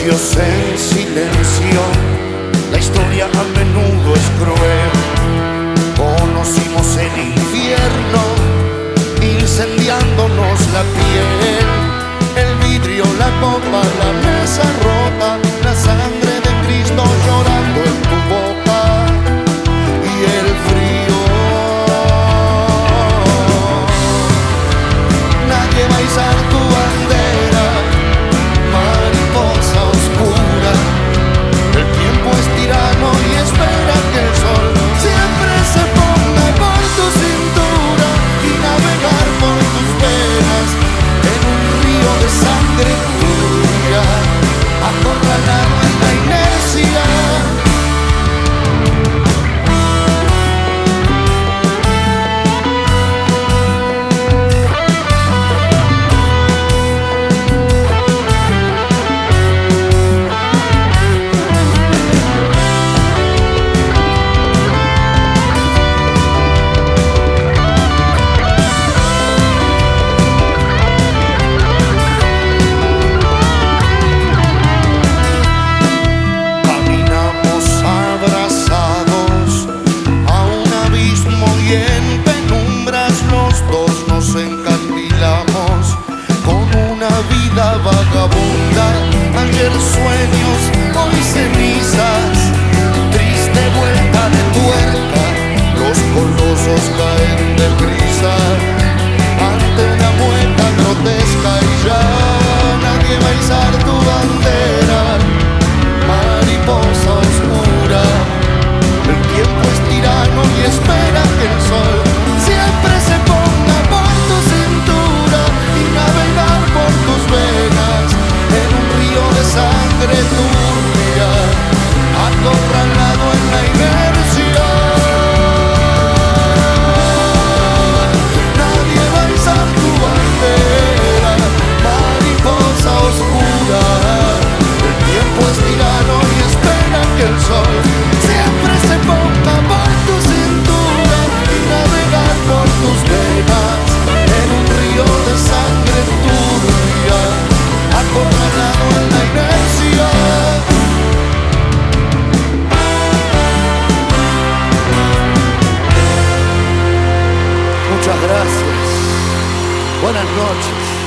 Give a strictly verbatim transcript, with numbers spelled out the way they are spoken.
Dios en silencio, la historia a menudo es cruel. Conocimos el infierno, incendiándonos la piel. El vidrio, la copa, la mesa rota, la sangre de Cristo llorando en tu boca y el frío. Nadie va a izar tu bandera, mariposa oscura. El tiempo es tirano y espera que el sol siempre se ponga por tu cintura y navegar por tus venas en un río de sangre tuya, acorralado en la inercia. Vagabunda, ayer sueños, hoy cenizas, triste vuelta de tuerca, los colosos caen de prisa ante una mueca grotesca y ya nadie va a izar tu bandera, mariposa oscura. El tiempo es tirano y espera que el sol siempre se ponga por tu cintura y navegar por tus venas en un río de sangre turbia, acorralado en la inercia. Nadie va a izar tu bandera, mariposa oscura. El tiempo es tirano y espera que el sol siempre se ponga por tu cintura y navegar por tus venas en un río de sangre turbia, acorralado en la inercia. Muchas gracias. Buenas noches.